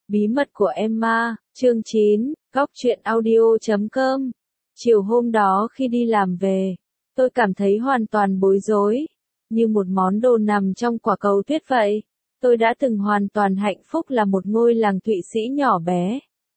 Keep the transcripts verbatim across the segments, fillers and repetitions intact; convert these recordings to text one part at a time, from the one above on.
Bí mật của Emma, chương chín, góc truyện audio chấm com. Chiều hôm đó khi đi làm về, tôi cảm thấy hoàn toàn bối rối, như một món đồ nằm trong quả cầu tuyết vậy. Tôi đã từng hoàn toàn hạnh phúc là một ngôi làng Thụy Sĩ nhỏ bé,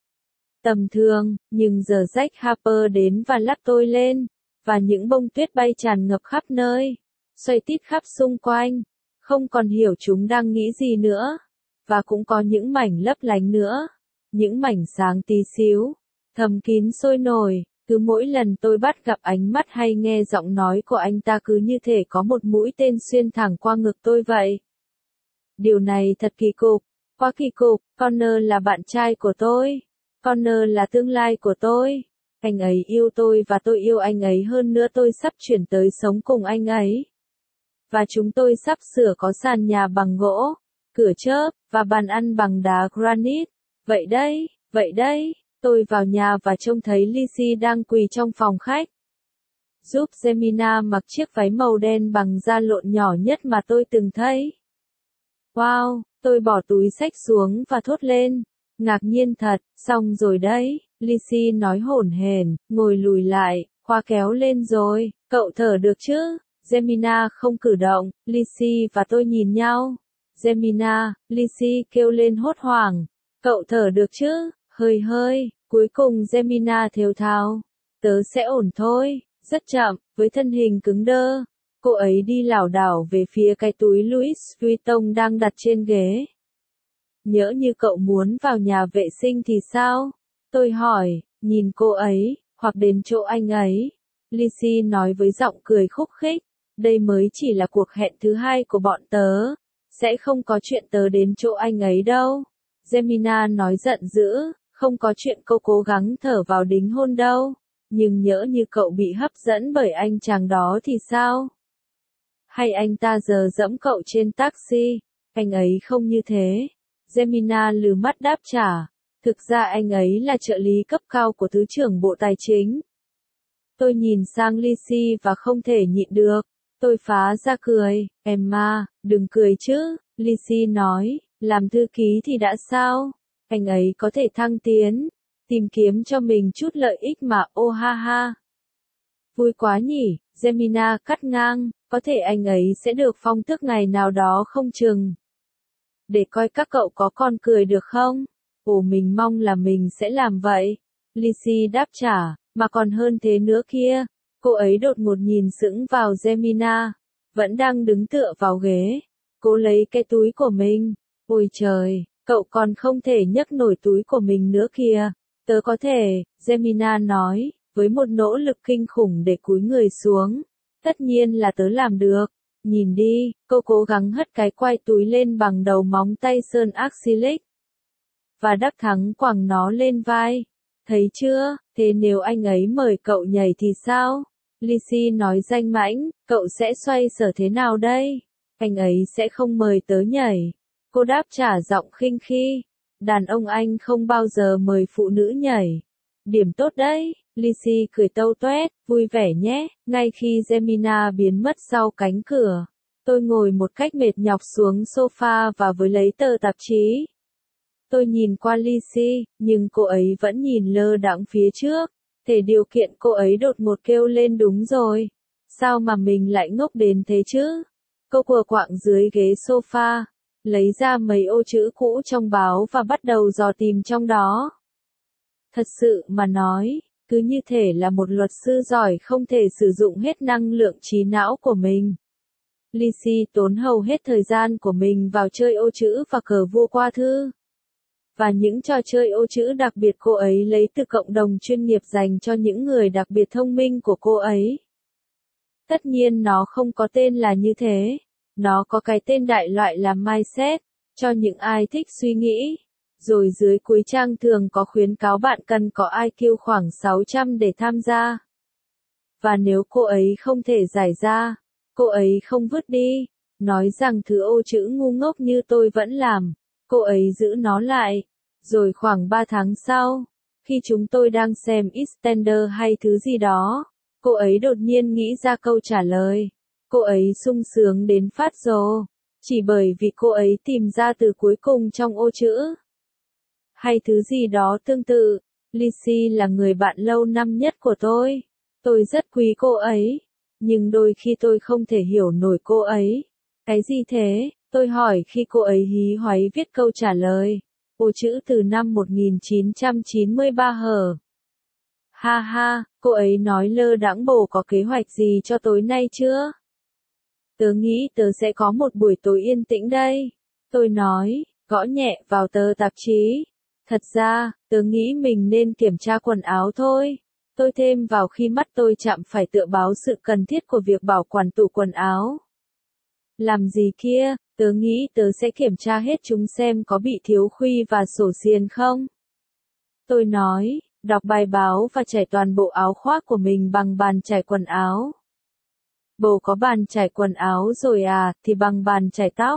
tầm thường, nhưng giờ Jack Harper đến và lắc tôi lên, và những bông tuyết bay tràn ngập khắp nơi, xoay tít khắp xung quanh, không còn hiểu chúng đang nghĩ gì nữa. Và cũng có những mảnh lấp lánh nữa, những mảnh sáng tí xíu, thầm kín sôi nổi. Cứ mỗi lần tôi bắt gặp ánh mắt hay nghe giọng nói của anh ta cứ như thể có một mũi tên xuyên thẳng qua ngực tôi vậy. Điều này thật kỳ cục, quá kỳ cục. Connor là bạn trai của tôi, Connor là tương lai của tôi. Anh ấy yêu tôi và tôi yêu anh ấy, hơn nữa tôi sắp chuyển tới sống cùng anh ấy. Và chúng tôi sắp sửa có sàn nhà bằng gỗ, cửa chớp, và bàn ăn bằng đá granite. Vậy đây, vậy đây, tôi vào nhà và trông thấy Lizzie đang quỳ trong phòng khách, giúp Jemina mặc chiếc váy màu đen bằng da lộn nhỏ nhất mà tôi từng thấy. Wow, tôi bỏ túi xách xuống và thốt lên, ngạc nhiên thật. Xong rồi đấy, Lizzie nói hổn hển, ngồi lùi lại, khóa kéo lên rồi, cậu thở được chứ? Jemina không cử động, Lizzie và tôi nhìn nhau. Jemina, Lizzie kêu lên hốt hoảng, cậu thở được chứ? Hơi hơi, cuối cùng Jemina thều thào, tớ sẽ ổn thôi. Rất chậm, với thân hình cứng đơ, cô ấy đi lảo đảo về phía cái túi Louis Vuitton đang đặt trên ghế. Nhỡ như cậu muốn vào nhà vệ sinh thì sao? Tôi hỏi, nhìn cô ấy, hoặc đến chỗ anh ấy. Lizzie nói với giọng cười khúc khích, đây mới chỉ là cuộc hẹn thứ hai của bọn tớ, sẽ không có chuyện tớ đến chỗ anh ấy đâu. Jemina nói giận dữ, không có chuyện cô cố gắng thở vào đính hôn đâu. Nhưng nhỡ như cậu bị hấp dẫn bởi anh chàng đó thì sao? Hay anh ta giờ dẫm cậu trên taxi? Anh ấy không như thế. Jemina lừ mắt đáp trả, thực ra anh ấy là trợ lý cấp cao của Thứ trưởng Bộ Tài chính. Tôi nhìn sang Lizzie và không thể nhịn được. Tôi phá ra cười, Emma, đừng cười chứ. Lizzie nói, làm thư ký thì đã sao? Anh ấy có thể thăng tiến, tìm kiếm cho mình chút lợi ích mà, ô ha ha. Vui quá nhỉ, Jemina cắt ngang, có thể anh ấy sẽ được phong tước ngày nào đó không chừng. Để coi các cậu có con cười được không? Ồ, mình mong là mình sẽ làm vậy. Lizzie đáp trả, mà còn hơn thế nữa kia. Cô ấy đột ngột nhìn sững vào Jemina, vẫn đang đứng tựa vào ghế. Cô lấy cái túi của mình. Ôi trời, cậu còn không thể nhấc nổi túi của mình nữa kìa. Tớ có thể, Jemina nói, với một nỗ lực kinh khủng để cúi người xuống. Tất nhiên là tớ làm được. Nhìn đi, cô cố gắng hất cái quai túi lên bằng đầu móng tay sơn acrylic. Và đắc thắng quẳng nó lên vai. Thấy chưa, thế nếu anh ấy mời cậu nhảy thì sao? Lizzie nói danh mãnh, cậu sẽ xoay sở thế nào đây? Anh ấy sẽ không mời tớ nhảy. Cô đáp trả giọng khinh khi. Đàn ông Anh không bao giờ mời phụ nữ nhảy. Điểm tốt đấy. Lizzie cười tâu toét, vui vẻ nhé. Ngay khi Jemina biến mất sau cánh cửa, tôi ngồi một cách mệt nhọc xuống sofa và với lấy tờ tạp chí. Tôi nhìn qua Lizzie, nhưng cô ấy vẫn nhìn lơ đãng phía trước. Thể điều kiện cô ấy đột ngột kêu lên đúng rồi. Sao mà mình lại ngốc đến thế chứ? Cô quờ quạng dưới ghế sofa, lấy ra mấy ô chữ cũ trong báo và bắt đầu dò tìm trong đó. Thật sự mà nói, cứ như thể là một luật sư giỏi không thể sử dụng hết năng lượng trí não của mình. Lizzie tốn hầu hết thời gian của mình vào chơi ô chữ và cờ vua qua thư. Và những trò chơi ô chữ đặc biệt cô ấy lấy từ cộng đồng chuyên nghiệp dành cho những người đặc biệt thông minh của cô ấy. Tất nhiên nó không có tên là như thế. Nó có cái tên đại loại là mindset, cho những ai thích suy nghĩ. Rồi dưới cuối trang thường có khuyến cáo bạn cần có i kiu khoảng sáu trăm để tham gia. Và nếu cô ấy không thể giải ra, cô ấy không vứt đi, nói rằng thứ ô chữ ngu ngốc như tôi vẫn làm, cô ấy giữ nó lại. Rồi khoảng ba tháng sau, khi chúng tôi đang xem EastEnders hay thứ gì đó, cô ấy đột nhiên nghĩ ra câu trả lời. Cô ấy sung sướng đến phát rồ, chỉ bởi vì cô ấy tìm ra từ cuối cùng trong ô chữ. hay thứ gì đó tương tự. Lizzie là người bạn lâu năm nhất của tôi. Tôi rất quý cô ấy. Nhưng đôi khi tôi không thể hiểu nổi cô ấy. Cái gì thế? Tôi hỏi khi cô ấy hí hoáy viết câu trả lời. Ô chữ từ năm một nghìn chín trăm chín mươi ba hở. Ha ha, cô ấy nói lơ đãng bồ có kế hoạch gì cho tối nay chưa? Tớ nghĩ tớ sẽ có một buổi tối yên tĩnh đây. Tôi nói, gõ nhẹ vào tờ tạp chí. Thật ra, tớ nghĩ mình nên kiểm tra quần áo thôi. Tôi thêm vào khi mắt tôi chạm phải tựa báo sự cần thiết của việc bảo quản tủ quần áo. Làm gì kia, tớ nghĩ tớ sẽ kiểm tra hết chúng xem có bị thiếu khuy và sổ xiên không. Tôi nói, đọc bài báo và trải toàn bộ áo khoác của mình bằng bàn trải quần áo. Bồ có bàn trải quần áo rồi à, thì bằng bàn trải tóc.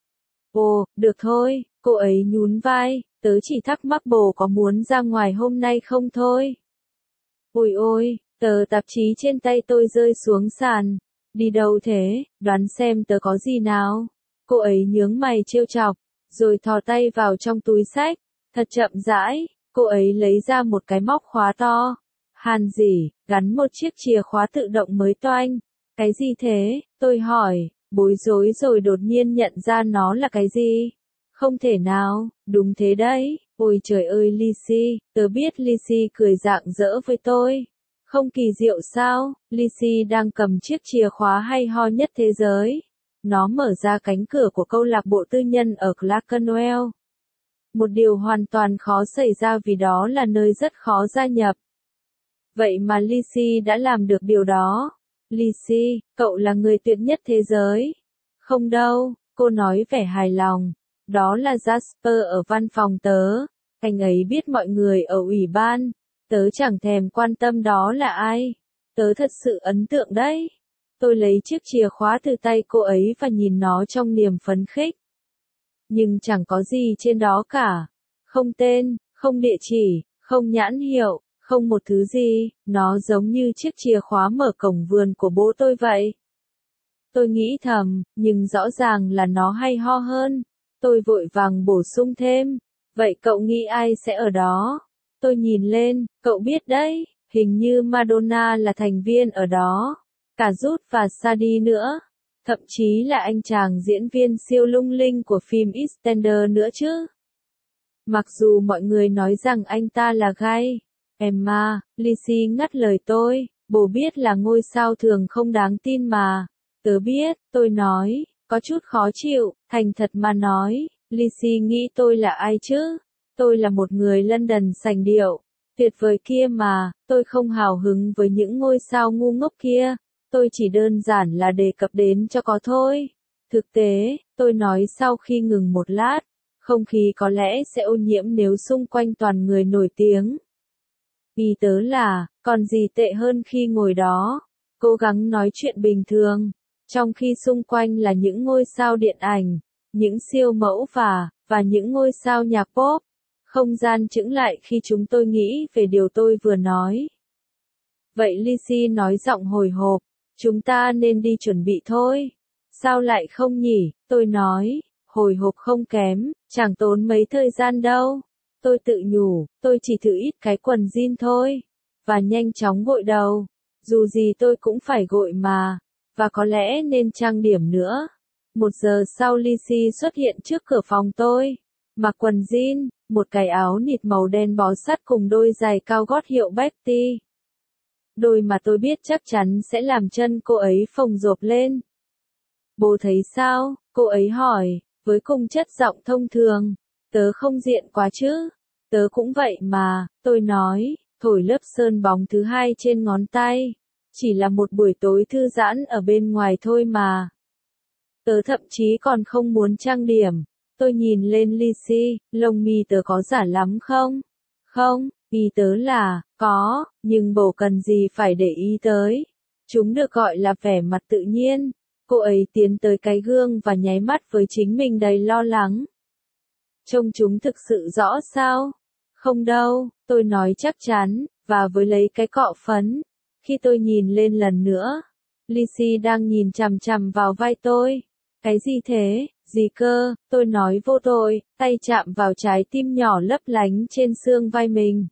Ồ, được thôi, cô ấy nhún vai, tớ chỉ thắc mắc bồ có muốn ra ngoài hôm nay không thôi. Ôi ôi, tờ tạp chí trên tay tôi rơi xuống sàn. Đi đâu thế, đoán xem tớ có gì nào. Cô ấy nhướng mày trêu chọc, rồi thò tay vào trong túi xách. Thật chậm rãi, cô ấy lấy ra một cái móc khóa to. Hàn dỉ, gắn một chiếc chìa khóa tự động mới toanh. Cái gì thế, tôi hỏi, bối rối rồi đột nhiên nhận ra nó là cái gì. Không thể nào, đúng thế đấy, ôi trời ơi Lizzie, tớ biết Lizzie cười rạng rỡ với tôi. Không kỳ diệu sao, Lizzie đang cầm chiếc chìa khóa hay ho nhất thế giới. Nó mở ra cánh cửa của câu lạc bộ tư nhân ở Clerkenwell. Một điều hoàn toàn khó xảy ra vì đó là nơi rất khó gia nhập. Vậy mà Lizzie đã làm được điều đó. Lizzie, cậu là người tuyệt nhất thế giới. Không đâu, cô nói vẻ hài lòng. Đó là Jasper ở văn phòng tớ. Anh ấy biết mọi người ở ủy ban. Tớ chẳng thèm quan tâm đó là ai. Tớ thật sự ấn tượng đấy. Tôi lấy chiếc chìa khóa từ tay cô ấy và nhìn nó trong niềm phấn khích. Nhưng chẳng có gì trên đó cả. Không tên, không địa chỉ, không nhãn hiệu, không một thứ gì. Nó giống như chiếc chìa khóa mở cổng vườn của bố tôi vậy. Tôi nghĩ thầm, nhưng rõ ràng là nó hay ho hơn. Tôi vội vàng bổ sung thêm. Vậy cậu nghĩ ai sẽ ở đó? Tôi nhìn lên, cậu biết đấy, hình như Madonna là thành viên ở đó. Cả Jude và Sadie nữa. Thậm chí là anh chàng diễn viên siêu lung linh của phim EastEnders nữa chứ. Mặc dù mọi người nói rằng anh ta là gay. Emma, Lizzie ngắt lời tôi, bố biết là ngôi sao thường không đáng tin mà. Tớ biết, tôi nói, có chút khó chịu, thành thật mà nói, Lizzie nghĩ tôi là ai chứ? Tôi là một người London sành điệu. Tuyệt vời kia mà, tôi không hào hứng với những ngôi sao ngu ngốc kia. Tôi chỉ đơn giản là đề cập đến cho có thôi. Thực tế, tôi nói sau khi ngừng một lát, không khí có lẽ sẽ ô nhiễm nếu xung quanh toàn người nổi tiếng. Ý tớ là, còn gì tệ hơn khi ngồi đó, cố gắng nói chuyện bình thường, trong khi xung quanh là những ngôi sao điện ảnh, những siêu mẫu và, và những ngôi sao nhạc pop. Không gian chững lại khi chúng tôi nghĩ về điều tôi vừa nói. Vậy Lizzie nói giọng hồi hộp, chúng ta nên đi chuẩn bị thôi. Sao lại không nhỉ? Tôi nói, hồi hộp không kém, chẳng tốn mấy thời gian đâu. Tôi tự nhủ, tôi chỉ thử ít cái quần jean thôi. Và nhanh chóng gội đầu. Dù gì tôi cũng phải gội mà. Và có lẽ nên trang điểm nữa. Một giờ sau Lizzie xuất hiện trước cửa phòng tôi. Mặc quần jean, một cái áo nịt màu đen bó sát cùng đôi giày cao gót hiệu Betty. Đôi mà tôi biết chắc chắn sẽ làm chân cô ấy phồng rộp lên. Bố thấy sao? Cô ấy hỏi, với cùng chất giọng thông thường. Tớ không diện quá chứ? Tớ cũng vậy mà, tôi nói, thổi lớp sơn bóng thứ hai trên ngón tay. Chỉ là một buổi tối thư giãn ở bên ngoài thôi mà. Tớ thậm chí còn không muốn trang điểm. Tôi nhìn lên Lizzie, lông mi tớ có giả lắm không? Không, ý tớ là, có, nhưng bồ cần gì phải để ý tới. Chúng được gọi là vẻ mặt tự nhiên. Cô ấy tiến tới cái gương và nháy mắt với chính mình đầy lo lắng. Trông chúng thực sự rõ sao? Không đâu, tôi nói chắc chắn, và với lấy cái cọ phấn. Khi tôi nhìn lên lần nữa, Lizzie đang nhìn chằm chằm vào vai tôi. Cái gì thế? Gì cơ, tôi nói vô tội, tay chạm vào trái tim nhỏ lấp lánh trên xương vai mình.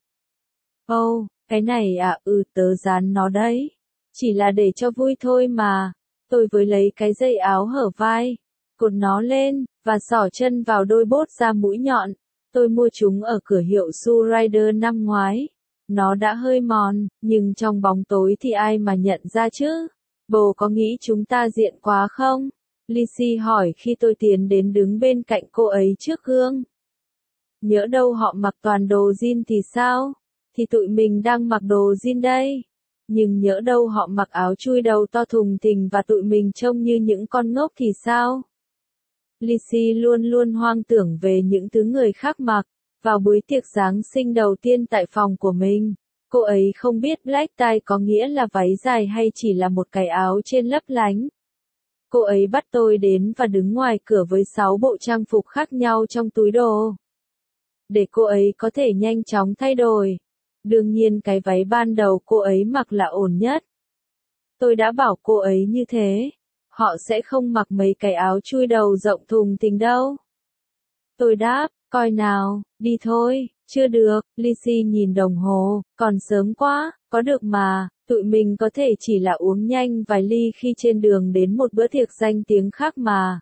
Ô, oh, cái này à, ừ tớ dán nó đấy. Chỉ là để cho vui thôi mà. Tôi với lấy cái dây áo hở vai, cột nó lên, và xỏ chân vào đôi bốt da mũi nhọn. Tôi mua chúng ở cửa hiệu Shoe Rider năm ngoái. Nó đã hơi mòn, nhưng trong bóng tối thì ai mà nhận ra chứ? Bồ có nghĩ chúng ta diện quá không? Lizzie hỏi khi tôi tiến đến đứng bên cạnh cô ấy trước gương. Nhỡ đâu họ mặc toàn đồ jean thì sao? Thì tụi mình đang mặc đồ jean đây. Nhưng nhỡ đâu họ mặc áo chui đầu to thùng thình và tụi mình trông như những con ngốc thì sao? Lizzie luôn luôn hoang tưởng về những thứ người khác mặc. Vào buổi tiệc Giáng sinh đầu tiên tại phòng của mình, cô ấy không biết black tie có nghĩa là váy dài hay chỉ là một cái áo trên lấp lánh. Cô ấy bắt tôi đến và đứng ngoài cửa với sáu bộ trang phục khác nhau trong túi đồ. Để cô ấy có thể nhanh chóng thay đổi. Đương nhiên cái váy ban đầu cô ấy mặc là ổn nhất. Tôi đã bảo cô ấy như thế. Họ sẽ không mặc mấy cái áo chui đầu rộng thùng thình đâu. Tôi đáp, coi nào, đi thôi, chưa được, Lizzie nhìn đồng hồ, còn sớm quá, có được mà, tụi mình có thể chỉ là uống nhanh vài ly khi trên đường đến một bữa tiệc danh tiếng khác mà.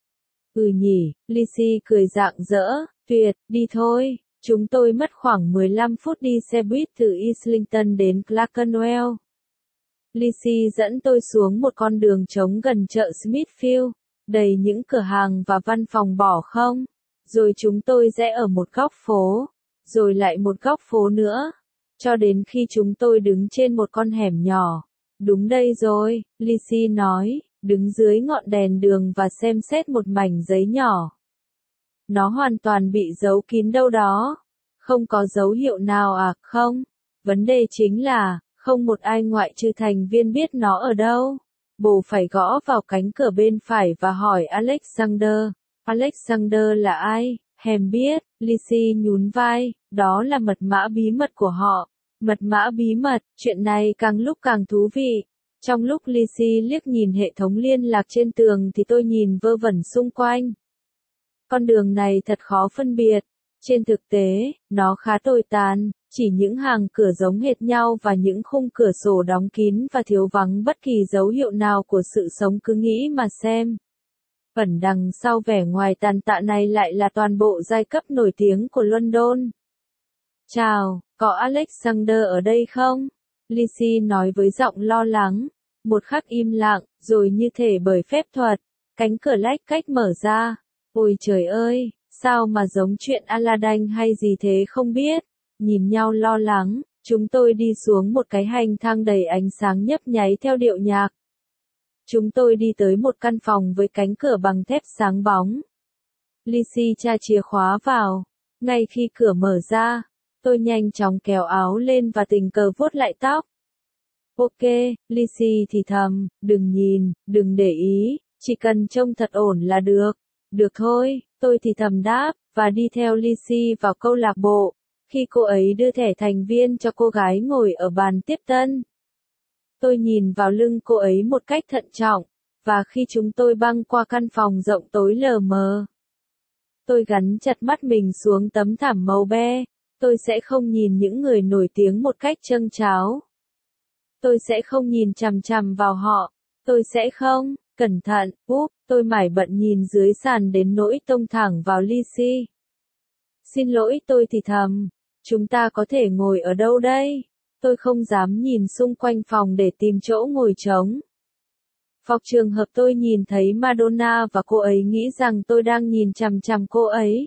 Ừ nhỉ, Lizzie cười rạng rỡ, tuyệt, đi thôi. Chúng tôi mất khoảng mười lăm phút đi xe buýt từ Islington đến Clerkenwell. Lizzie dẫn tôi xuống một con đường trống gần chợ Smithfield, đầy những cửa hàng và văn phòng bỏ không. Rồi chúng tôi rẽ ở một góc phố, rồi lại một góc phố nữa, cho đến khi chúng tôi đứng trên một con hẻm nhỏ. Đúng đây rồi, Lizzie nói, đứng dưới ngọn đèn đường và xem xét một mảnh giấy nhỏ. Nó hoàn toàn bị giấu kín đâu đó. Không có dấu hiệu nào à, không? Vấn đề chính là, không một ai ngoại trừ thành viên biết nó ở đâu. Bồ phải gõ vào cánh cửa bên phải và hỏi Alexander. Alexander là ai? Hèm biết, Lizzie nhún vai, đó là mật mã bí mật của họ. Mật mã bí mật, chuyện này càng lúc càng thú vị. Trong lúc Lizzie liếc nhìn hệ thống liên lạc trên tường thì tôi nhìn vơ vẩn xung quanh. Con đường này thật khó phân biệt. Trên thực tế, nó khá tồi tàn, chỉ những hàng cửa giống hệt nhau và những khung cửa sổ đóng kín và thiếu vắng bất kỳ dấu hiệu nào của sự sống cứ nghĩ mà xem. Ẩn đằng sau vẻ ngoài tàn tạ này lại là toàn bộ giai cấp nổi tiếng của London. Chào, có Alexander ở đây không? Lizzie nói với giọng lo lắng. Một khắc im lặng, rồi như thể bởi phép thuật, cánh cửa lách cách mở ra. Ôi trời ơi, sao mà giống chuyện Aladdin hay gì thế không biết. Nhìn nhau lo lắng, chúng tôi đi xuống một cái hành thang đầy ánh sáng nhấp nháy theo điệu nhạc. Chúng tôi đi tới một căn phòng với cánh cửa bằng thép sáng bóng. Lizzie tra chìa khóa vào. Ngay khi cửa mở ra, tôi nhanh chóng kéo áo lên và tình cờ vuốt lại tóc. Ok, Lizzie thì thầm, đừng nhìn, đừng để ý, chỉ cần trông thật ổn là được. Được thôi, tôi thì thầm đáp, và đi theo Lizzie vào câu lạc bộ. Khi cô ấy đưa thẻ thành viên cho cô gái ngồi ở bàn tiếp tân. Tôi nhìn vào lưng cô ấy một cách thận trọng, và khi chúng tôi băng qua căn phòng rộng tối lờ mờ, tôi gắn chặt mắt mình xuống tấm thảm màu be. Tôi sẽ không nhìn những người nổi tiếng một cách châng cháo. Tôi sẽ không nhìn chằm chằm vào họ. Tôi sẽ không, cẩn thận, úp, tôi mải bận nhìn dưới sàn đến nỗi tông thẳng vào Lizzie. Xin lỗi tôi thì thầm, chúng ta có thể ngồi ở đâu đây? Tôi không dám nhìn xung quanh phòng để tìm chỗ ngồi trống. Hoặc trường hợp tôi nhìn thấy Madonna và cô ấy nghĩ rằng tôi đang nhìn chằm chằm cô ấy.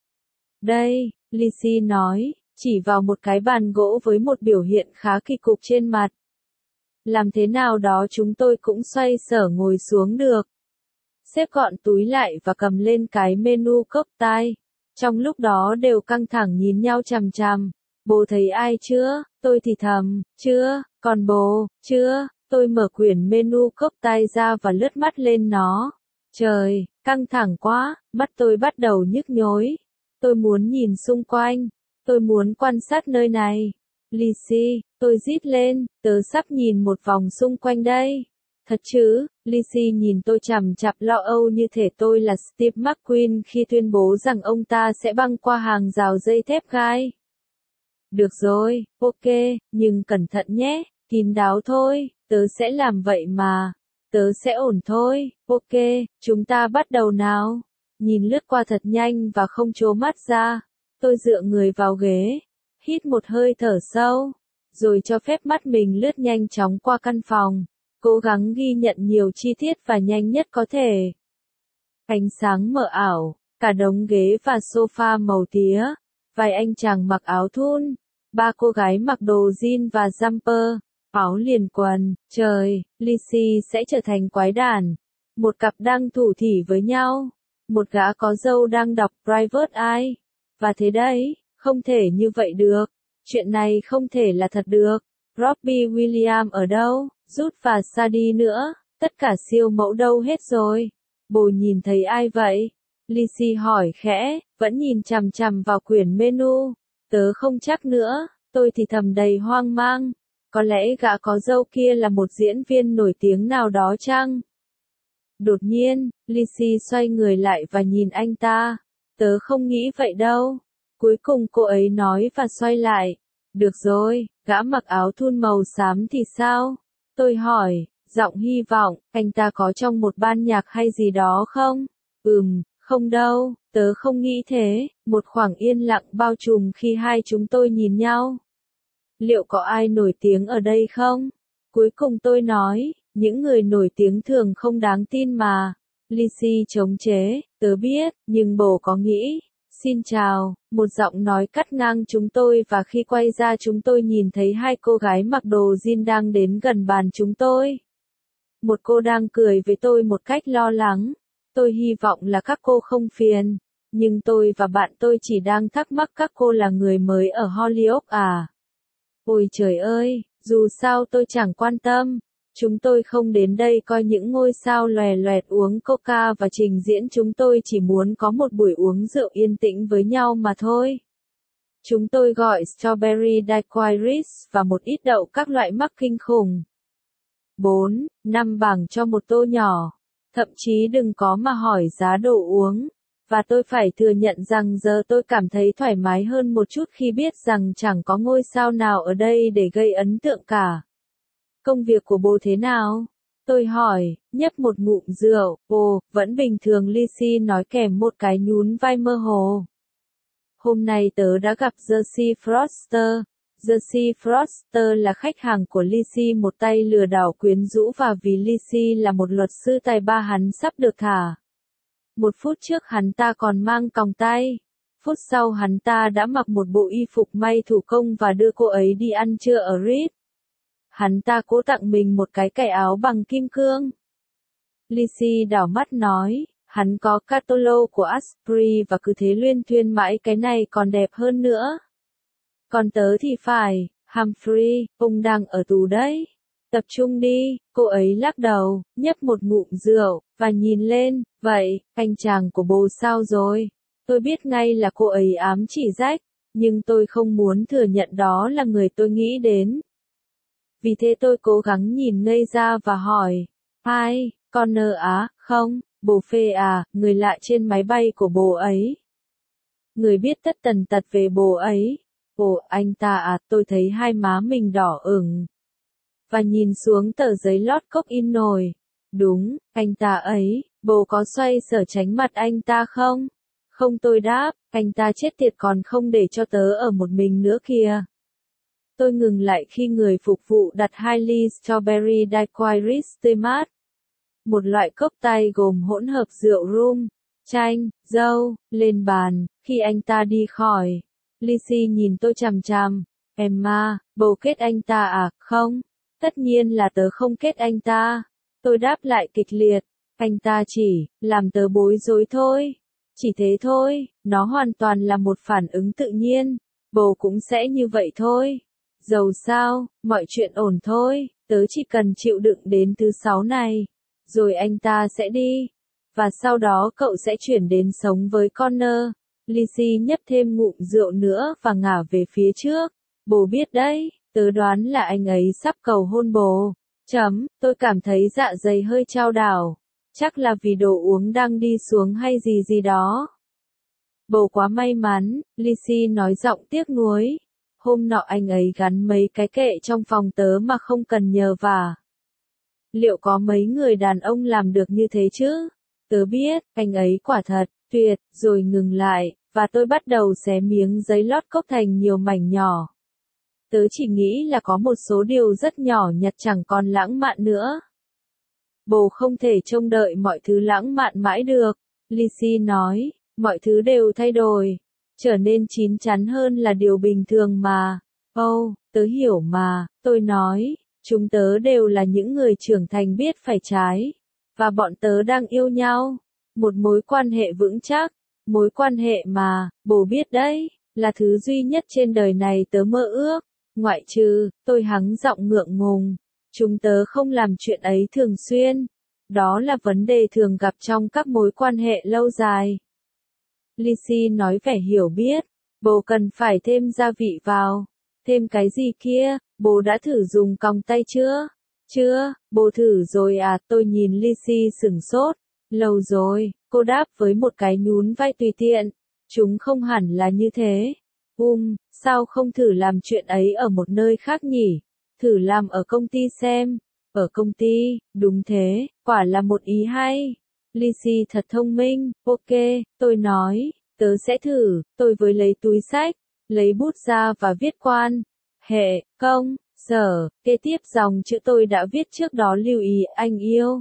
Đây, Lizzie nói, chỉ vào một cái bàn gỗ với một biểu hiện khá kỳ cục trên mặt. Làm thế nào đó chúng tôi cũng xoay sở ngồi xuống được. Xếp gọn túi lại và cầm lên cái menu cocktail. Trong lúc đó đều căng thẳng nhìn nhau chằm chằm. Bố thấy ai chưa? Tôi thì thầm, chưa, còn bố, chưa. Tôi mở quyển menu cocktail ra và lướt mắt lên nó. Trời, căng thẳng quá, mắt tôi bắt đầu nhức nhối. Tôi muốn nhìn xung quanh. Tôi muốn quan sát nơi này. Lizzie, tôi rít lên, tớ sắp nhìn một vòng xung quanh đây. Thật chứ, Lizzie nhìn tôi chằm chặp lo âu như thể tôi là Steve McQueen khi tuyên bố rằng ông ta sẽ băng qua hàng rào dây thép gai. Được rồi, ok, nhưng cẩn thận nhé, kín đáo thôi, tớ sẽ làm vậy mà. Tớ sẽ ổn thôi, ok, chúng ta bắt đầu nào. Nhìn lướt qua thật nhanh và không trố mắt ra. Tôi dựa người vào ghế, hít một hơi thở sâu, rồi cho phép mắt mình lướt nhanh chóng qua căn phòng, cố gắng ghi nhận nhiều chi tiết và nhanh nhất có thể. Ánh sáng mờ ảo, cả đống ghế và sofa màu tía, vài anh chàng mặc áo thun, ba cô gái mặc đồ jean và jumper, áo liền quần, trời, Lizzie sẽ trở thành quái đản. Một cặp đang thủ thỉ với nhau, một gã có râu đang đọc Private Eye. Và thế đấy, không thể như vậy được, chuyện này không thể là thật được. Robbie Williams ở đâu, Rút và Sadie nữa, tất cả siêu mẫu đâu hết rồi. Bồ nhìn thấy ai vậy? Lizzie hỏi khẽ, vẫn nhìn chằm chằm vào quyển menu. Tớ không chắc nữa, tôi thì thầm đầy hoang mang. Có lẽ gã có râu kia là một diễn viên nổi tiếng nào đó chăng? Đột nhiên, Lizzie xoay người lại và nhìn anh ta. Tớ không nghĩ vậy đâu. Cuối cùng cô ấy nói và xoay lại. Được rồi, gã mặc áo thun màu xám thì sao? Tôi hỏi, giọng hy vọng, anh ta có trong một ban nhạc hay gì đó không? Ừm, không đâu, tớ không nghĩ thế. Một khoảng yên lặng bao trùm khi hai chúng tôi nhìn nhau. Liệu có ai nổi tiếng ở đây không? Cuối cùng tôi nói, những người nổi tiếng thường không đáng tin mà. Lizzie chống chế, tớ biết, nhưng bồ có nghĩ. Xin chào, một giọng nói cắt ngang chúng tôi và khi quay ra chúng tôi nhìn thấy hai cô gái mặc đồ jean đang đến gần bàn chúng tôi. Một cô đang cười với tôi một cách lo lắng. Tôi hy vọng là các cô không phiền. Nhưng tôi và bạn tôi chỉ đang thắc mắc các cô là người mới ở Holyoke à? Ôi trời ơi, dù sao tôi chẳng quan tâm. Chúng tôi không đến đây coi những ngôi sao lòe loẹt uống coca và trình diễn, chúng tôi chỉ muốn có một buổi uống rượu yên tĩnh với nhau mà thôi. Chúng tôi gọi strawberry daiquiris và một ít đậu các loại mắc kinh khủng. bốn, năm bảng cho một tô nhỏ. Thậm chí đừng có mà hỏi giá đồ uống. Và tôi phải thừa nhận rằng giờ tôi cảm thấy thoải mái hơn một chút khi biết rằng chẳng có ngôi sao nào ở đây để gây ấn tượng cả. Công việc của bố thế nào? Tôi hỏi, nhấp một ngụm rượu. Ồ, vẫn bình thường, Lizzie nói kèm một cái nhún vai mơ hồ. Hôm nay tớ đã gặp Jersey Foster. Jersey Foster là khách hàng của Lizzie, một tay lừa đảo quyến rũ, và vì Lizzie là một luật sư tài ba hắn sắp được thả. Một phút trước hắn ta còn mang còng tay. Phút sau hắn ta đã mặc một bộ y phục may thủ công và đưa cô ấy đi ăn trưa ở Ritz. Hắn ta cố tặng mình một cái cài áo bằng kim cương. Lizzie đảo mắt nói, hắn có catalog của Asprey và cứ thế luyên thuyên mãi, cái này còn đẹp hơn nữa. Còn tớ thì phải, Humphrey, ông đang ở tù đấy. Tập trung đi, cô ấy lắc đầu, nhấp một ngụm rượu, và nhìn lên, vậy, anh chàng của bồ sao rồi? Tôi biết ngay là cô ấy ám chỉ Jack, nhưng tôi không muốn thừa nhận đó là người tôi nghĩ đến. Vì thế tôi cố gắng nhìn ngây ra và hỏi, ai, Connor á, không, bồ phê à, người lạ trên máy bay của bồ ấy. Người biết tất tần tật về bồ ấy. Ồ, anh ta à, tôi thấy hai má mình đỏ ửng. Và nhìn xuống tờ giấy lót cốc in nồi. Đúng, anh ta ấy, bồ có xoay sở tránh mặt anh ta không? Không, tôi đáp, anh ta chết tiệt còn không để cho tớ ở một mình nữa kìa. Tôi ngừng lại khi người phục vụ đặt hai ly strawberry daiquiris tươi mát. Một loại cốc tay gồm hỗn hợp rượu rum, chanh, dâu, lên bàn. Khi anh ta đi khỏi, Lizzie nhìn tôi chằm chằm. Emma, bầu kết anh ta à? Không, tất nhiên là tớ không kết anh ta. Tôi đáp lại kịch liệt. Anh ta chỉ làm tớ bối rối thôi. Chỉ thế thôi, nó hoàn toàn là một phản ứng tự nhiên. Bầu cũng sẽ như vậy thôi. Dầu sao, mọi chuyện ổn thôi, tớ chỉ cần chịu đựng đến thứ sáu này. Rồi anh ta sẽ đi. Và sau đó cậu sẽ chuyển đến sống với Connor. Lizzie nhấp thêm ngụm rượu nữa và ngả về phía trước. Bồ biết đấy, tớ đoán là anh ấy sắp cầu hôn bồ. Chấm, tôi cảm thấy dạ dày hơi chao đảo. Chắc là vì đồ uống đang đi xuống hay gì gì đó. Bồ quá may mắn, Lizzie nói giọng tiếc nuối. Hôm nọ anh ấy gắn mấy cái kệ trong phòng tớ mà không cần nhờ vả. Liệu có mấy người đàn ông làm được như thế chứ? Tớ biết, anh ấy quả thật, tuyệt, rồi ngừng lại, và tôi bắt đầu xé miếng giấy lót cốc thành nhiều mảnh nhỏ. Tớ chỉ nghĩ là có một số điều rất nhỏ nhặt chẳng còn lãng mạn nữa. Bồ không thể trông đợi mọi thứ lãng mạn mãi được, Lizzie nói, mọi thứ đều thay đổi, trở nên chín chắn hơn là điều bình thường mà. Ồ, oh, tớ hiểu mà, tôi nói, chúng tớ đều là những người trưởng thành biết phải trái, và bọn tớ đang yêu nhau, một mối quan hệ vững chắc, mối quan hệ mà, bồ biết đấy, là thứ duy nhất trên đời này tớ mơ ước, ngoại trừ, tôi hắng giọng ngượng ngùng, chúng tớ không làm chuyện ấy thường xuyên, đó là vấn đề thường gặp trong các mối quan hệ lâu dài. Lizzie nói vẻ hiểu biết, bồ cần phải thêm gia vị vào. Thêm cái gì kia, bố đã thử dùng còng tay chưa? Chưa, bố thử rồi à, tôi nhìn Lizzie sửng sốt. Lâu rồi, cô đáp với một cái nhún vai tùy tiện. Chúng không hẳn là như thế. Um, sao không thử làm chuyện ấy ở một nơi khác nhỉ? Thử làm ở công ty xem. Ở công ty, đúng thế, quả là một ý hay. Lizzie thật thông minh, ok, tôi nói, tớ sẽ thử, tôi với lấy túi xách, lấy bút ra và viết quan. Hệ, công, sở, kế tiếp dòng chữ tôi đã viết trước đó lưu ý anh yêu.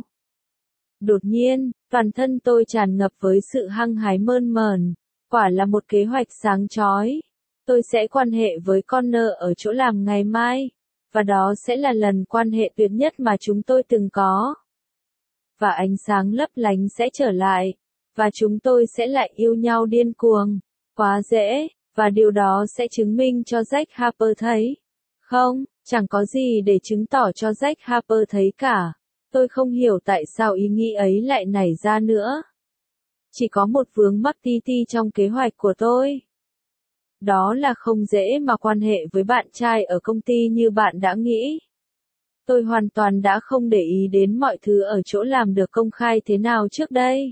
Đột nhiên, toàn thân tôi tràn ngập với sự hăng hái mơn mởn, quả là một kế hoạch sáng chói. Tôi sẽ quan hệ với Connor ở chỗ làm ngày mai, và đó sẽ là lần quan hệ tuyệt nhất mà chúng tôi từng có. Và ánh sáng lấp lánh sẽ trở lại, và chúng tôi sẽ lại yêu nhau điên cuồng. Quá dễ, và điều đó sẽ chứng minh cho Jack Harper thấy. Không, chẳng có gì để chứng tỏ cho Jack Harper thấy cả. Tôi không hiểu tại sao ý nghĩ ấy lại nảy ra nữa. Chỉ có một vướng mắc tí ti trong kế hoạch của tôi. Đó là không dễ mà quan hệ với bạn trai ở công ty như bạn đã nghĩ. Tôi hoàn toàn đã không để ý đến mọi thứ ở chỗ làm được công khai thế nào trước đây.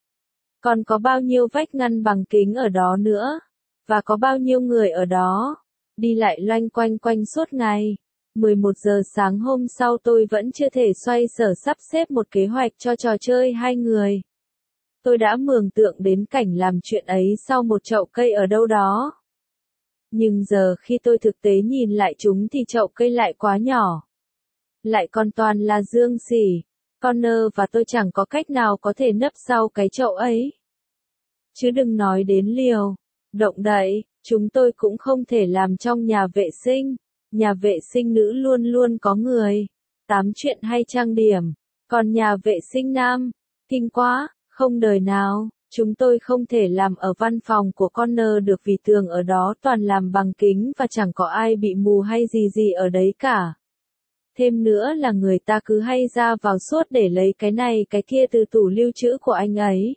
Còn có bao nhiêu vách ngăn bằng kính ở đó nữa? Và có bao nhiêu người ở đó? Đi lại loanh quanh quanh suốt ngày. mười một giờ sáng hôm sau tôi vẫn chưa thể xoay sở sắp xếp một kế hoạch cho trò chơi hai người. Tôi đã mường tượng đến cảnh làm chuyện ấy sau một chậu cây ở đâu đó. Nhưng giờ khi tôi thực tế nhìn lại chúng thì chậu cây lại quá nhỏ. Lại còn toàn là dương xỉ. Connor và tôi chẳng có cách nào có thể nấp sau cái chậu ấy. Chứ đừng nói đến liều. Động đậy, chúng tôi cũng không thể làm trong nhà vệ sinh. Nhà vệ sinh nữ luôn luôn có người. Tám chuyện hay trang điểm. Còn nhà vệ sinh nam, kinh quá, không đời nào. Chúng tôi không thể làm ở văn phòng của Connor được vì tường ở đó toàn làm bằng kính và chẳng có ai bị mù hay gì gì ở đấy cả. Thêm nữa là người ta cứ hay ra vào suốt để lấy cái này cái kia từ tủ lưu trữ của anh ấy.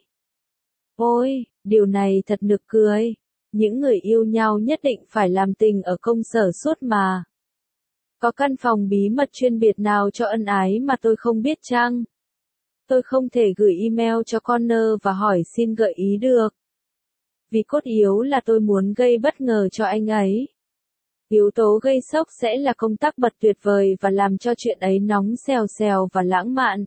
Ôi, điều này thật nực cười. Những người yêu nhau nhất định phải làm tình ở công sở suốt mà. Có căn phòng bí mật chuyên biệt nào cho ân ái mà tôi không biết chăng? Tôi không thể gửi email cho Connor và hỏi xin gợi ý được. Vì cốt yếu là tôi muốn gây bất ngờ cho anh ấy. Yếu tố gây sốc sẽ là công tắc bật tuyệt vời và làm cho chuyện ấy nóng xèo xèo và lãng mạn.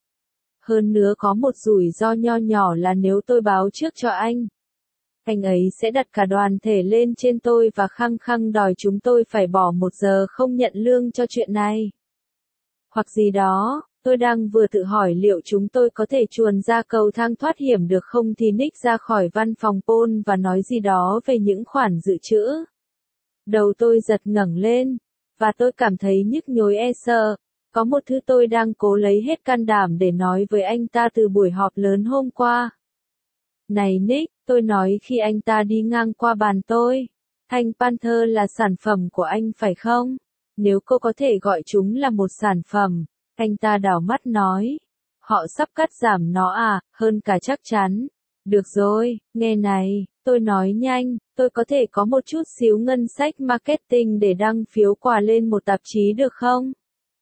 Hơn nữa có một rủi ro nho nhỏ là nếu tôi báo trước cho anh, anh ấy sẽ đặt cả đoàn thể lên trên tôi và khăng khăng đòi chúng tôi phải bỏ một giờ không nhận lương cho chuyện này. Hoặc gì đó, tôi đang vừa tự hỏi liệu chúng tôi có thể chuồn ra cầu thang thoát hiểm được không thì Nick ra khỏi văn phòng Paul và nói gì đó về những khoản dự trữ. Đầu tôi giật ngẩng lên, và tôi cảm thấy nhức nhối e sợ. Có một thứ tôi đang cố lấy hết can đảm để nói với anh ta từ buổi họp lớn hôm qua. Này Nick, tôi nói khi anh ta đi ngang qua bàn tôi. Thanh Panther là sản phẩm của anh phải không? Nếu cô có thể gọi chúng là một sản phẩm. Anh ta đảo mắt nói. Họ sắp cắt giảm nó à, hơn cả chắc chắn. Được rồi, nghe này, tôi nói nhanh, tôi có thể có một chút xíu ngân sách marketing để đăng phiếu quà lên một tạp chí được không?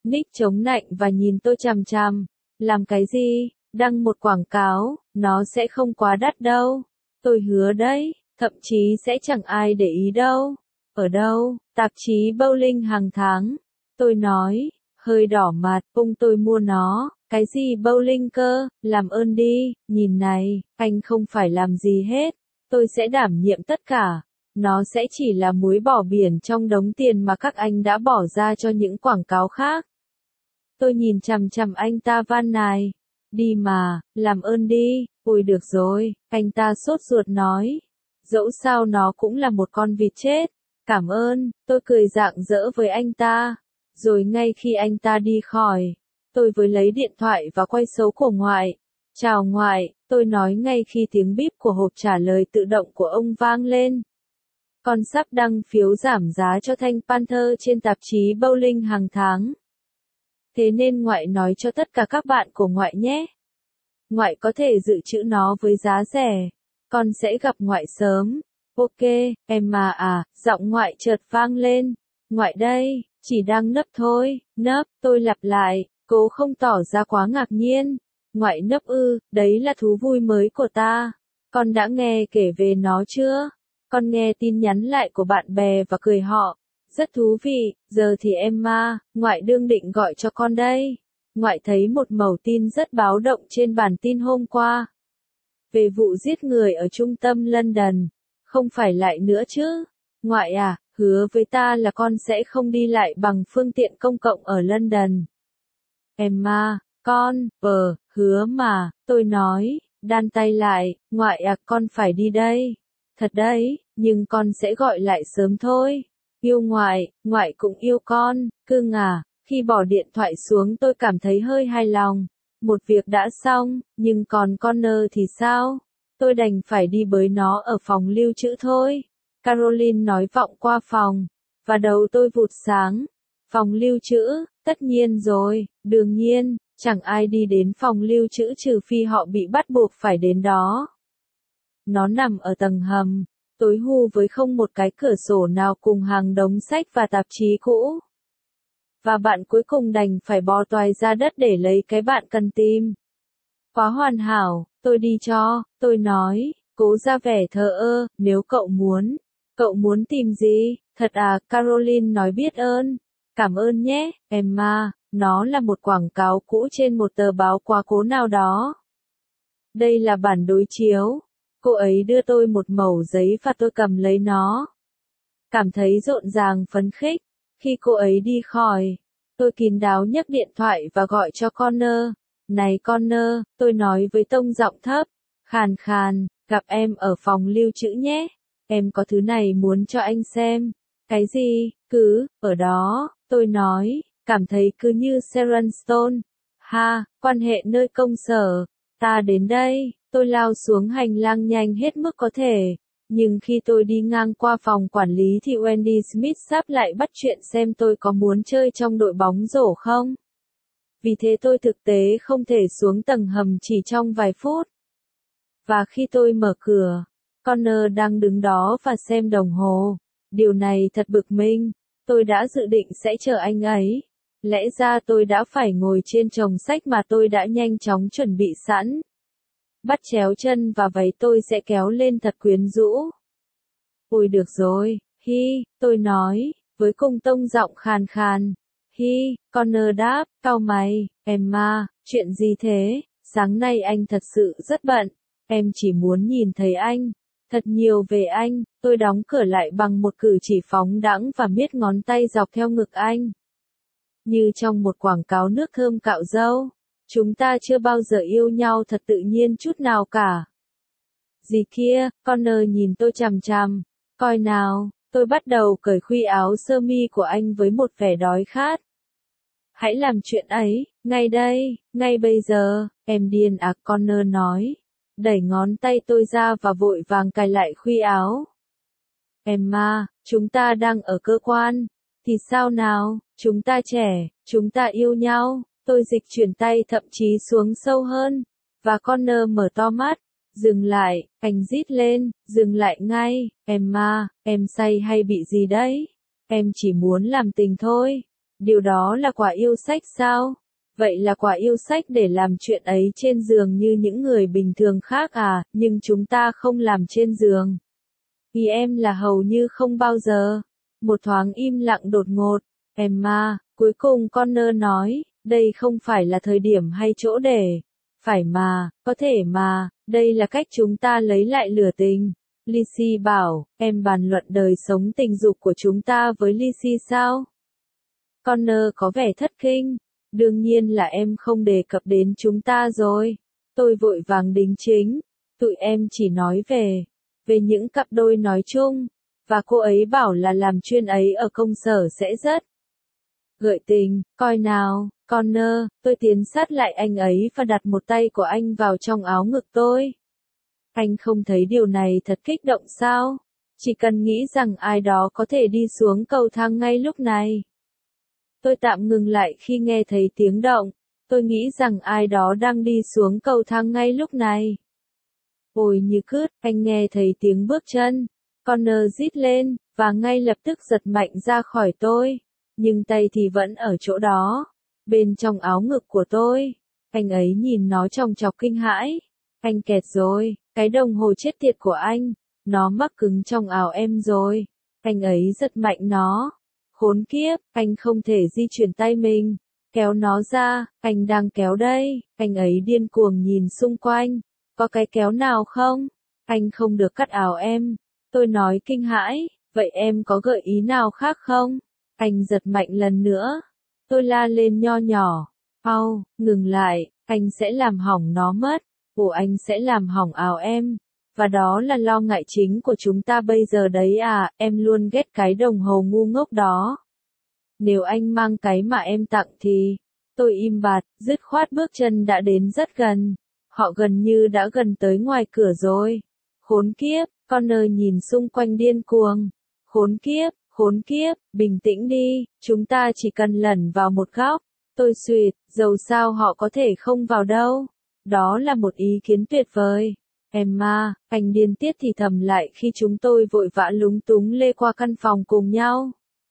Nick chống nạnh và nhìn tôi chằm chằm. Làm cái gì? Đăng một quảng cáo, nó sẽ không quá đắt đâu. Tôi hứa đấy, thậm chí sẽ chẳng ai để ý đâu. Ở đâu? Tạp chí bowling hàng tháng. Tôi nói, hơi đỏ mặt, ung tôi mua nó. Cái gì bowling cơ, làm ơn đi, nhìn này, anh không phải làm gì hết. Tôi sẽ đảm nhiệm tất cả. Nó sẽ chỉ là muối bỏ biển trong đống tiền mà các anh đã bỏ ra cho những quảng cáo khác. Tôi nhìn chằm chằm anh ta van nài. Đi mà, làm ơn đi. Ôi được rồi, anh ta sốt ruột nói. Dẫu sao nó cũng là một con vịt chết. Cảm ơn, tôi cười rạng rỡ với anh ta. Rồi ngay khi anh ta đi khỏi, tôi với lấy điện thoại và quay số của ngoại. Chào ngoại, tôi nói ngay khi tiếng bíp của hộp trả lời tự động của ông vang lên. Con sắp đăng phiếu giảm giá cho Thanh Panther trên tạp chí bowling hàng tháng. Thế nên ngoại nói cho tất cả các bạn của ngoại nhé. Ngoại có thể dự trữ nó với giá rẻ. Con sẽ gặp ngoại sớm. Ok, em mà à, giọng ngoại chợt vang lên. Ngoại đây, chỉ đang nấp thôi, nấp, tôi lặp lại, cố không tỏ ra quá ngạc nhiên. Ngoại nấp ư, đấy là thú vui mới của ta. Con đã nghe kể về nó chưa? Con nghe tin nhắn lại của bạn bè và cười họ. Rất thú vị, giờ thì Emma, ngoại đương định gọi cho con đây. Ngoại thấy một mẩu tin rất báo động trên bản tin hôm qua. Về vụ giết người ở trung tâm London. Không phải lại nữa chứ. Ngoại à, hứa với ta là con sẽ không đi lại bằng phương tiện công cộng ở London. Emma, con, vờ, hứa mà, tôi nói, đan tay lại, ngoại à con phải đi đây. Thật đấy, nhưng con sẽ gọi lại sớm thôi. Yêu ngoại, ngoại cũng yêu con, cưng à. Khi bỏ điện thoại xuống tôi cảm thấy hơi hài lòng. Một việc đã xong, nhưng còn Connor thì sao? Tôi đành phải đi bới nó ở phòng lưu trữ thôi. Caroline nói vọng qua phòng. Và đầu tôi vụt sáng. Phòng lưu trữ, tất nhiên rồi, đương nhiên, chẳng ai đi đến phòng lưu trữ trừ phi họ bị bắt buộc phải đến đó. Nó nằm ở tầng hầm, tối hu với không một cái cửa sổ nào cùng hàng đống sách và tạp chí cũ. Và bạn cuối cùng đành phải bò toài ra đất để lấy cái bạn cần tìm. Quá hoàn hảo, tôi đi cho, tôi nói, cố ra vẻ thờ ơ, nếu cậu muốn. Cậu muốn tìm gì? Thật à, Caroline nói biết ơn. Cảm ơn nhé, Emma, nó là một quảng cáo cũ trên một tờ báo quá cố nào đó. Đây là bản đối chiếu. Cô ấy đưa tôi một mẩu giấy và tôi cầm lấy nó. Cảm thấy rộn ràng phấn khích. Khi cô ấy đi khỏi, tôi kín đáo nhấc điện thoại và gọi cho Connor. Này Connor, tôi nói với tông giọng thấp, khàn khàn, gặp em ở phòng lưu trữ nhé. Em có thứ này muốn cho anh xem. Cái gì? Cứ, ở đó, tôi nói, cảm thấy cứ như Sharon Stone. Ha, quan hệ nơi công sở. Ta đến đây, tôi lao xuống hành lang nhanh hết mức có thể. Nhưng khi tôi đi ngang qua phòng quản lý thì Wendy Smith sắp lại bắt chuyện xem tôi có muốn chơi trong đội bóng rổ không. Vì thế tôi thực tế không thể xuống tầng hầm chỉ trong vài phút. Và khi tôi mở cửa, Connor đang đứng đó và xem đồng hồ. Điều này thật bực mình. Tôi đã dự định sẽ chờ anh ấy. Lẽ ra tôi đã phải ngồi trên chồng sách mà tôi đã nhanh chóng chuẩn bị sẵn. Bắt chéo chân và váy tôi sẽ kéo lên thật quyến rũ. Ôi được rồi, hi, tôi nói, với cùng tông giọng khàn khàn. Hi, Connor đáp, cau mày, Emma, chuyện gì thế? Sáng nay anh thật sự rất bận. Em chỉ muốn nhìn thấy anh. Thật nhiều về anh. Tôi đóng cửa lại bằng một cử chỉ phóng đãng và miết ngón tay dọc theo ngực anh. Như trong một quảng cáo nước thơm cạo râu. Chúng ta chưa bao giờ yêu nhau thật tự nhiên chút nào cả. Gì kia, Connor nhìn tôi chằm chằm. Coi nào, tôi bắt đầu cởi khuy áo sơ mi của anh với một vẻ đói khát. Hãy làm chuyện ấy, ngay đây, ngay bây giờ, em điên à, Connor nói. Đẩy ngón tay tôi ra và vội vàng cài lại khuy áo. Emma, chúng ta đang ở cơ quan. Thì sao nào, chúng ta trẻ, chúng ta yêu nhau. Tôi dịch chuyển tay thậm chí xuống sâu hơn. Và Connor mở to mắt. Dừng lại, anh rít lên, dừng lại ngay. Emma, em say hay bị gì đấy? Em chỉ muốn làm tình thôi. Điều đó là quả yêu sách sao? Vậy là quả yêu sách để làm chuyện ấy trên giường như những người bình thường khác à, nhưng chúng ta không làm trên giường. Vì em là hầu như không bao giờ. Một thoáng im lặng đột ngột. Emma, cuối cùng Connor nói, đây không phải là thời điểm hay chỗ để. Phải mà, có thể mà, đây là cách chúng ta lấy lại lửa tình. Lizzie bảo, em bàn luận đời sống tình dục của chúng ta với Lizzie sao? Connor có vẻ thất kinh. Đương nhiên là em không đề cập đến chúng ta rồi. Tôi vội vàng đính chính. Tụi em chỉ nói về, về những cặp đôi nói chung. Và cô ấy bảo là làm chuyên ấy ở công sở sẽ rất gợi tình. Coi nào, Connor, tôi tiến sát lại anh ấy và đặt một tay của anh vào trong áo ngực tôi. Anh không thấy điều này thật kích động sao? Chỉ cần nghĩ rằng ai đó có thể đi xuống cầu thang ngay lúc này. Tôi tạm ngừng lại khi nghe thấy tiếng động. Tôi nghĩ rằng ai đó đang đi xuống cầu thang ngay lúc này. Ôi như cứt, anh nghe thấy tiếng bước chân. Connor rít lên, và ngay lập tức giật mạnh ra khỏi tôi. Nhưng tay thì vẫn ở chỗ đó. Bên trong áo ngực của tôi. Anh ấy nhìn nó chòng chọc kinh hãi. Anh kẹt rồi, cái đồng hồ chết tiệt của anh. Nó mắc cứng trong áo em rồi. Anh ấy giật mạnh nó. Khốn kiếp, anh không thể di chuyển tay mình. Kéo nó ra, anh đang kéo đây. Anh ấy điên cuồng nhìn xung quanh. Có cái kéo nào không? Anh không được cắt áo em. Tôi nói kinh hãi, vậy em có gợi ý nào khác không? Anh giật mạnh lần nữa. Tôi la lên nho nhỏ. Au, ngừng lại, anh sẽ làm hỏng nó mất. Ồ anh sẽ làm hỏng áo em. Và đó là lo ngại chính của chúng ta bây giờ đấy à, em luôn ghét cái đồng hồ ngu ngốc đó. Nếu anh mang cái mà em tặng thì... Tôi im bặt, dứt khoát bước chân đã đến rất gần. Họ gần như đã gần tới ngoài cửa rồi. Khốn kiếp, Connor nhìn xung quanh điên cuồng. Khốn kiếp, khốn kiếp, bình tĩnh đi, chúng ta chỉ cần lẩn vào một góc. Tôi suýt, dầu sao họ có thể không vào đâu. Đó là một ý kiến tuyệt vời. Emma, anh điên tiết thì thầm lại khi chúng tôi vội vã lúng túng lê qua căn phòng cùng nhau.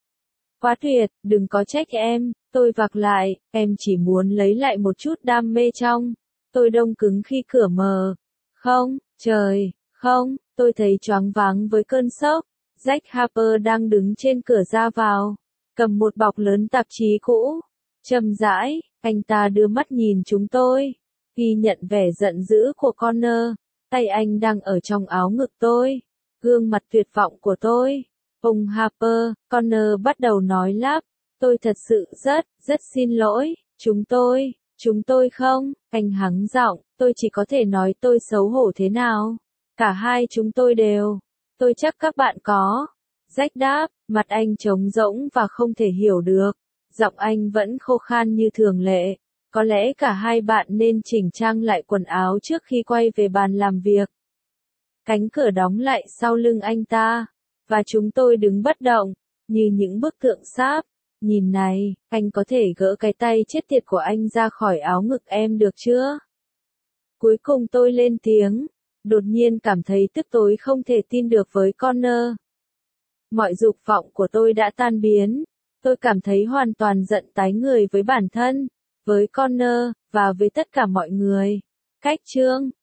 Quá tuyệt, đừng có trách em, tôi vạc lại, em chỉ muốn lấy lại một chút đam mê trong. Tôi đông cứng khi cửa mờ. Không, trời, không, tôi thấy choáng váng với cơn sốc. Jack Harper đang đứng trên cửa ra vào, cầm một bọc lớn tạp chí cũ. Chậm rãi, anh ta đưa mắt nhìn chúng tôi, ghi nhận vẻ giận dữ của Connor. Tay anh đang ở trong áo ngực tôi. Gương mặt tuyệt vọng của tôi. Ông Harper, Connor bắt đầu nói lắp. Tôi thật sự rất, rất xin lỗi. Chúng tôi, chúng tôi không. Anh hắng giọng, tôi chỉ có thể nói tôi xấu hổ thế nào. Cả hai chúng tôi đều. Tôi chắc các bạn có. Jack đáp, mặt anh trống rỗng và không thể hiểu được. Giọng anh vẫn khô khan như thường lệ. Có lẽ cả hai bạn nên chỉnh trang lại quần áo trước khi quay về bàn làm việc. Cánh cửa đóng lại sau lưng anh ta. Và chúng tôi đứng bất động, như những bức tượng sáp. Nhìn này, anh có thể gỡ cái tay chết tiệt của anh ra khỏi áo ngực em được chưa? Cuối cùng tôi lên tiếng. Đột nhiên cảm thấy tức tối không thể tin được với Connor. Mọi dục vọng của tôi đã tan biến. Tôi cảm thấy hoàn toàn giận tái người với bản thân, với Connor, và với tất cả mọi người. Cách chương